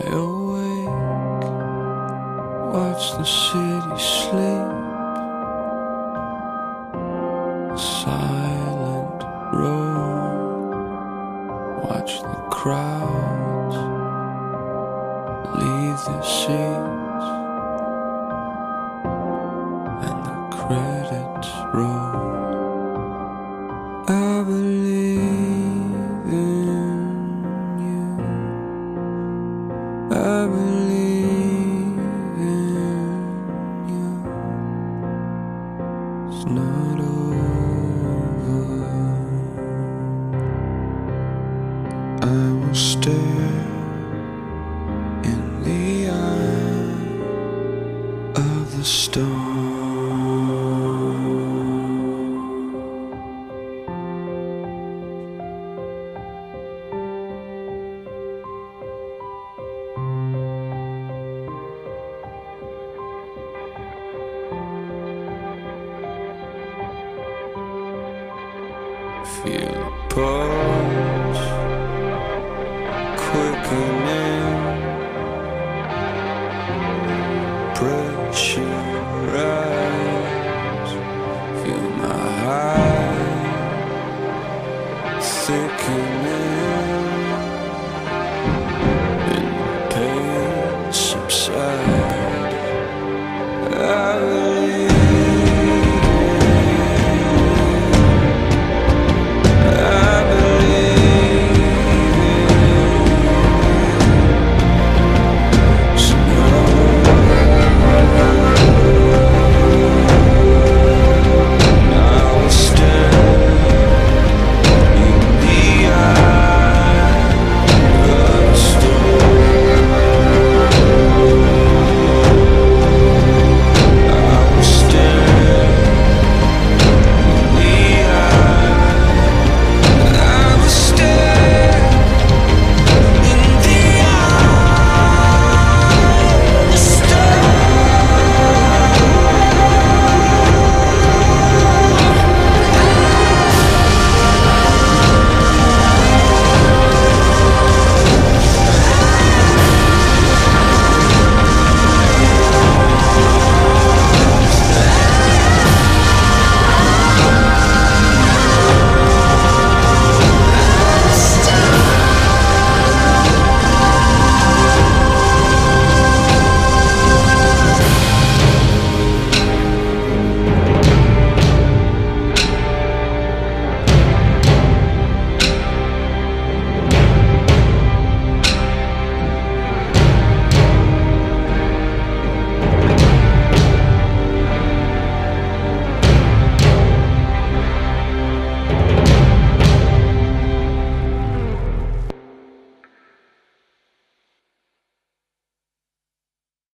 Lie awake, watch the city sleep. Silent road, watch the crowds leave their seats, and the credits roll. I believe in you, I believe in you. It's not over. I will stare in the eye of the storm. Feel the pull